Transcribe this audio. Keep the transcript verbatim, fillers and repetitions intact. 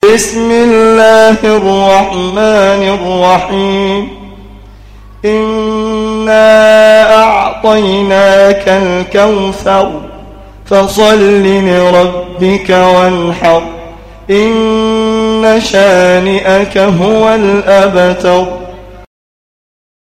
بسم الله الرحمن الرحيم إنا أعطيناك الكوثر فصل لربك وانحر إن شانئك هو الأبتر